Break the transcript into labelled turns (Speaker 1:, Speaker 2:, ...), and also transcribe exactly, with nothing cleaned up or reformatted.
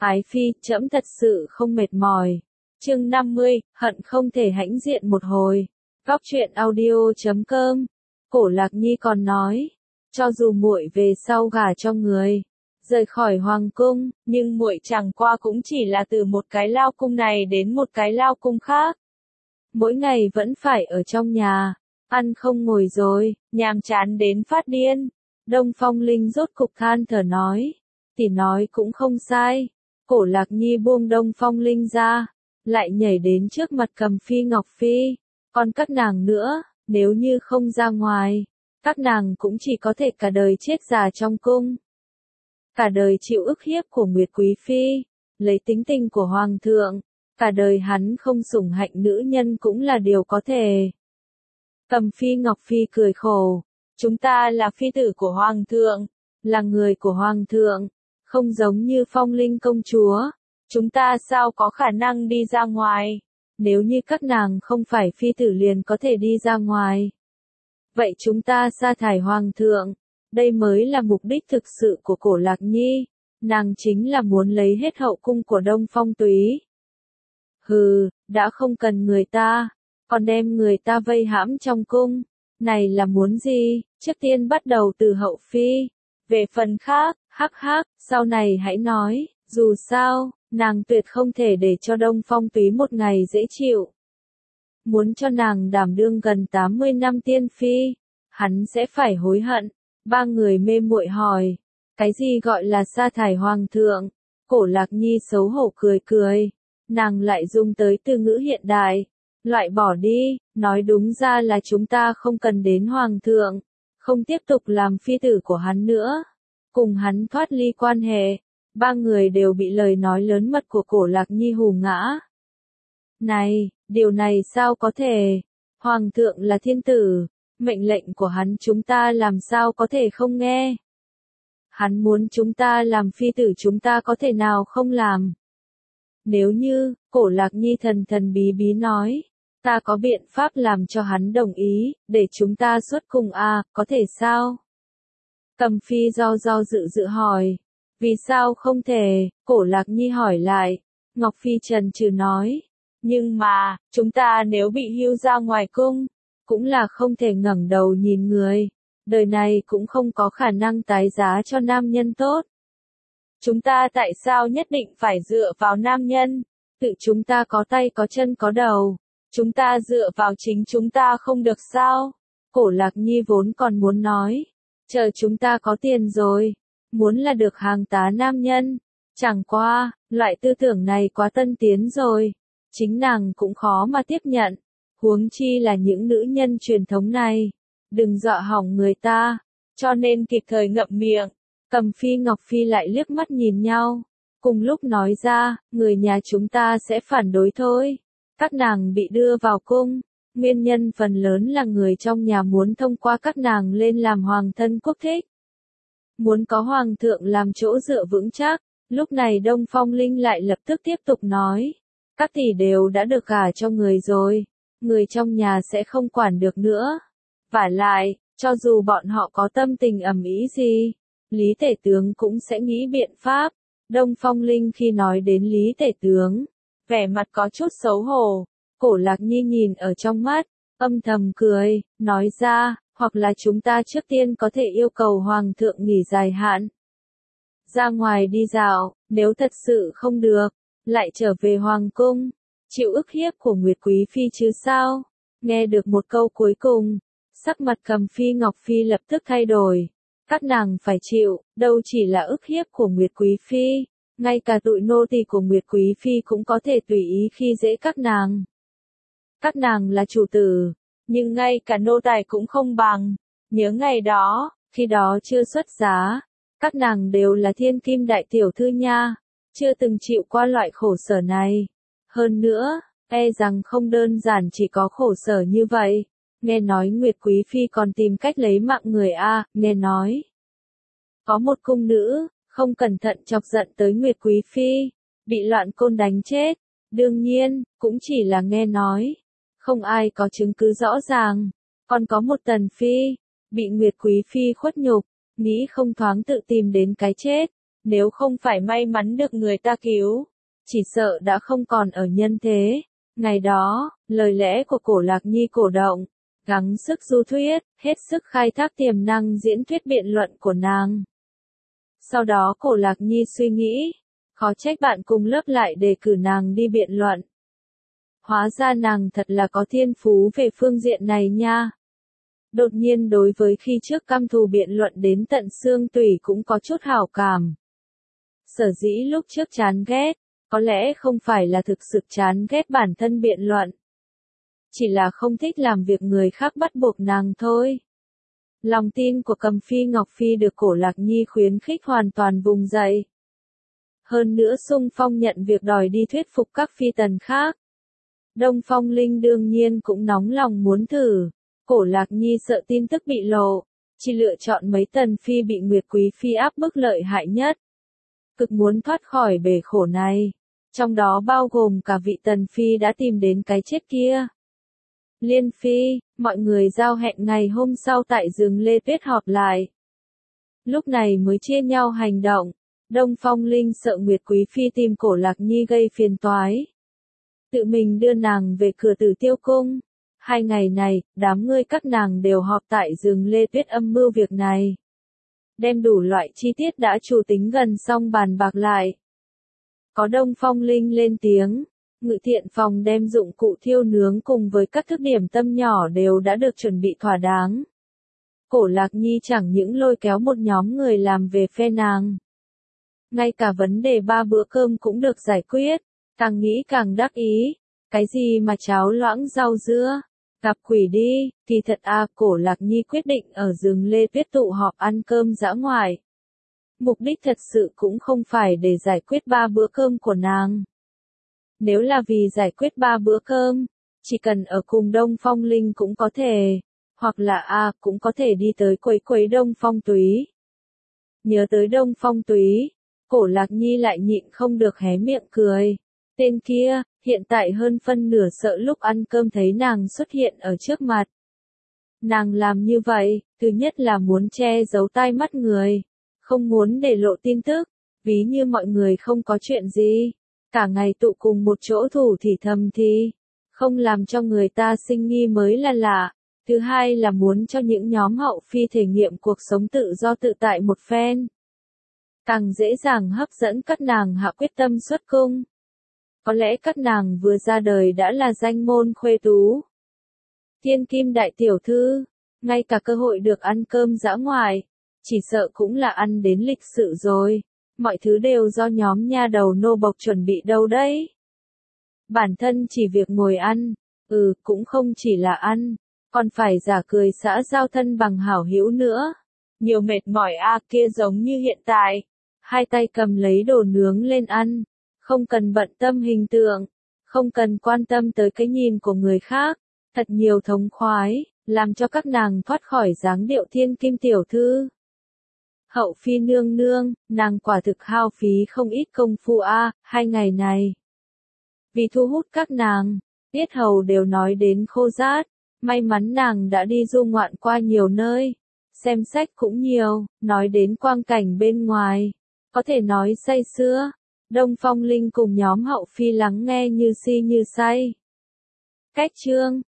Speaker 1: Ái phi, trẫm thật sự không mệt mỏi. Chương năm mươi, hận không thể hãnh diện một hồi. Góc truyện audio chấm com. Cổ Lạc Nhi còn nói, cho dù muội về sau gả cho người, rời khỏi hoàng cung, nhưng muội chẳng qua cũng chỉ là từ một cái lao cung này đến một cái lao cung khác. Mỗi ngày vẫn phải ở trong nhà, ăn không ngồi rồi, nhàm chán đến phát điên. Đông Phong Linh rốt cục than thở nói, tỷ nói cũng không sai. Cổ Lạc Nhi buông Đông Phong Linh ra, lại nhảy đến trước mặt Cầm Phi Ngọc Phi, còn các nàng nữa, nếu như không ra ngoài, các nàng cũng chỉ có thể cả đời chết già trong cung. Cả đời chịu ức hiếp của Nguyệt Quý Phi, lấy tính tình của Hoàng thượng, cả đời hắn không sủng hạnh nữ nhân cũng là điều có thể. Cầm Phi Ngọc Phi cười khổ, chúng ta là phi tử của Hoàng thượng, là người của Hoàng thượng, không giống như Phong Linh công chúa, chúng ta sao có khả năng đi ra ngoài, nếu như các nàng không phải phi tử liền có thể đi ra ngoài. Vậy chúng ta sa thải Hoàng thượng, đây mới là mục đích thực sự của Cổ Lạc Nhi, nàng chính là muốn lấy hết hậu cung của Đông Phong Túy. Hừ, đã không cần người ta, còn đem người ta vây hãm trong cung, này là muốn gì? Trước tiên bắt đầu từ hậu phi, về phần khác, hắc hắc, sau này hãy nói, dù sao, nàng tuyệt không thể để cho Đông Phong Túy một ngày dễ chịu. Muốn cho nàng đảm đương gần tám mươi năm tiên phi, hắn sẽ phải hối hận. Ba người mê muội hỏi, cái gì gọi là sa thải Hoàng thượng? Cổ Lạc Nhi xấu hổ cười cười, nàng lại dùng tới từ ngữ hiện đại, loại bỏ đi, nói đúng ra là chúng ta không cần đến Hoàng thượng, không tiếp tục làm phi tử của hắn nữa, cùng hắn thoát ly quan hệ. Ba người đều bị lời nói lớn mật của Cổ Lạc Nhi hù ngã. Này, điều này sao có thể? Hoàng thượng là thiên tử, mệnh lệnh của hắn chúng ta làm sao có thể không nghe? Hắn muốn chúng ta làm phi tử chúng ta có thể nào không làm? Nếu như, Cổ Lạc Nhi thần thần bí bí nói, ta có biện pháp làm cho hắn đồng ý, để chúng ta xuất cung à, có thể sao? Cầm Phi do do dự dự hỏi, vì sao không thể? Cổ Lạc Nhi hỏi lại, Ngọc Phi trần trừ nói, nhưng mà, chúng ta nếu bị hưu ra ngoài cung, cũng là không thể ngẩng đầu nhìn người, đời này cũng không có khả năng tái giá cho nam nhân tốt. Chúng ta tại sao nhất định phải dựa vào nam nhân? Tự chúng ta có tay có chân có đầu, chúng ta dựa vào chính chúng ta không được sao? Cổ Lạc Nhi vốn còn muốn nói, chờ chúng ta có tiền rồi, muốn là được hàng tá nam nhân, chẳng qua, loại tư tưởng này quá tân tiến rồi, chính nàng cũng khó mà tiếp nhận, huống chi là những nữ nhân truyền thống này, đừng dọa hỏng người ta, cho nên kịp thời ngậm miệng. Cầm Phi Ngọc Phi lại liếc mắt nhìn nhau, cùng lúc nói ra, người nhà chúng ta sẽ phản đối thôi. Các nàng bị đưa vào cung, nguyên nhân phần lớn là người trong nhà muốn thông qua các nàng lên làm hoàng thân quốc thích. Muốn có hoàng thượng làm chỗ dựa vững chắc, lúc này Đông Phong Linh lại lập tức tiếp tục nói, các tỷ đều đã được gả cho người rồi, người trong nhà sẽ không quản được nữa. Vả lại, cho dù bọn họ có tâm tình ầm ĩ gì, Lý Tể Tướng cũng sẽ nghĩ biện pháp. Đông Phong Linh khi nói đến Lý Tể Tướng, vẻ mặt có chút xấu hổ, Cổ Lạc Nhi nhìn ở trong mắt, âm thầm cười, nói ra, hoặc là chúng ta trước tiên có thể yêu cầu Hoàng thượng nghỉ dài hạn. Ra ngoài đi dạo, nếu thật sự không được, lại trở về Hoàng cung, chịu ức hiếp của Nguyệt Quý Phi chứ sao? Nghe được một câu cuối cùng, sắc mặt Cầm Phi Ngọc Phi lập tức thay đổi. Các nàng phải chịu, đâu chỉ là ức hiếp của Nguyệt Quý Phi, ngay cả tụi nô tỳ của Nguyệt Quý Phi cũng có thể tùy ý khi dễ các nàng. Các nàng là chủ tử, nhưng ngay cả nô tài cũng không bằng. Nhớ ngày đó, khi đó chưa xuất giá, các nàng đều là thiên kim đại tiểu thư nha, chưa từng chịu qua loại khổ sở này. Hơn nữa, e rằng không đơn giản chỉ có khổ sở như vậy. Nghe nói Nguyệt Quý Phi còn tìm cách lấy mạng người a, nghe nói. Có một cung nữ, không cẩn thận chọc giận tới Nguyệt Quý Phi, bị loạn côn đánh chết. Đương nhiên, cũng chỉ là nghe nói. Không ai có chứng cứ rõ ràng. Còn có một tần phi, bị Nguyệt Quý Phi khuất nhục, nghĩ không thoáng tự tìm đến cái chết. Nếu không phải may mắn được người ta cứu, chỉ sợ đã không còn ở nhân thế. Ngày đó, lời lẽ của Cổ Lạc Nhi cổ động, gắng sức du thuyết, hết sức khai thác tiềm năng diễn thuyết biện luận của nàng. Sau đó Cổ Lạc Nhi suy nghĩ, khó trách bạn cùng lớp lại đề cử nàng đi biện luận. Hóa ra nàng thật là có thiên phú về phương diện này nha. Đột nhiên đối với khi trước căm thù biện luận đến tận xương tủy cũng có chút hảo cảm. Sở dĩ lúc trước chán ghét, có lẽ không phải là thực sự chán ghét bản thân biện luận. Chỉ là không thích làm việc người khác bắt buộc nàng thôi. Lòng tin của Cầm Phi Ngọc Phi được Cổ Lạc Nhi khuyến khích hoàn toàn vùng dậy. Hơn nữa xung phong nhận việc đòi đi thuyết phục các phi tần khác. Đông Phong Linh đương nhiên cũng nóng lòng muốn thử. Cổ Lạc Nhi sợ tin tức bị lộ, chỉ lựa chọn mấy tần phi bị Nguyệt Quý Phi áp bức lợi hại nhất. Cực muốn thoát khỏi bể khổ này, trong đó bao gồm cả vị tần phi đã tìm đến cái chết kia. Liên Phi, mọi người giao hẹn ngày hôm sau tại rừng Lê Tuyết họp lại. Lúc này mới chia nhau hành động, Đông Phong Linh sợ Nguyệt Quý Phi tìm Cổ Lạc Nhi gây phiền toái. Tự mình đưa nàng về cửa Tử Tiêu Cung. Hai ngày này, đám ngươi các nàng đều họp tại rừng Lê Tuyết âm mưu việc này. Đem đủ loại chi tiết đã chủ tính gần xong bàn bạc lại. Có Đông Phong Linh lên tiếng, Ngự Thiện Phòng đem dụng cụ thiêu nướng cùng với các thức điểm tâm nhỏ đều đã được chuẩn bị thỏa đáng. Cổ Lạc Nhi chẳng những lôi kéo một nhóm người làm về phe nàng. Ngay cả vấn đề ba bữa cơm cũng được giải quyết, càng nghĩ càng đắc ý. Cái gì mà cháo loãng rau dưa, gặp quỷ đi, thì thật à, Cổ Lạc Nhi quyết định ở rừng Lê Tuyết tụ họp ăn cơm dã ngoại. Mục đích thật sự cũng không phải để giải quyết ba bữa cơm của nàng. Nếu là vì giải quyết ba bữa cơm, chỉ cần ở cùng Đông Phong Linh cũng có thể, hoặc là a à, cũng có thể đi tới quấy quấy Đông Phong Túy. Nhớ tới Đông Phong Túy, Cổ Lạc Nhi lại nhịn không được hé miệng cười. Tên kia, hiện tại hơn phân nửa sợ lúc ăn cơm thấy nàng xuất hiện ở trước mặt. Nàng làm như vậy, thứ nhất là muốn che giấu tai mắt người, không muốn để lộ tin tức, ví như mọi người không có chuyện gì, cả ngày tụ cùng một chỗ thủ thì thầm thì, không làm cho người ta sinh nghi mới là lạ. Thứ hai là muốn cho những nhóm hậu phi thể nghiệm cuộc sống tự do tự tại một phen. Càng dễ dàng hấp dẫn các nàng hạ quyết tâm xuất cung. Có lẽ các nàng vừa ra đời đã là danh môn khuê tú. Thiên Kim đại tiểu thư, ngay cả cơ hội được ăn cơm dã ngoại, chỉ sợ cũng là ăn đến lịch sự rồi. Mọi thứ đều do nhóm nha đầu nô bộc chuẩn bị đâu đấy. Bản thân chỉ việc ngồi ăn, ừ cũng không chỉ là ăn, còn phải giả cười xã giao thân bằng hảo hữu nữa. Nhiều mệt mỏi a à, kia giống như hiện tại, hai tay cầm lấy đồ nướng lên ăn. Không cần bận tâm hình tượng, không cần quan tâm tới cái nhìn của người khác, thật nhiều thống khoái, làm cho các nàng thoát khỏi dáng điệu thiên kim tiểu thư. Hậu phi nương nương, nàng quả thực hao phí không ít công phu a, à, hai ngày này. Vì thu hút các nàng, tiết hầu đều nói đến khô rát, may mắn nàng đã đi du ngoạn qua nhiều nơi, xem sách cũng nhiều, nói đến quang cảnh bên ngoài, có thể nói say sưa. Đông Phong Linh cùng nhóm hậu phi lắng nghe như si như say. Cách chương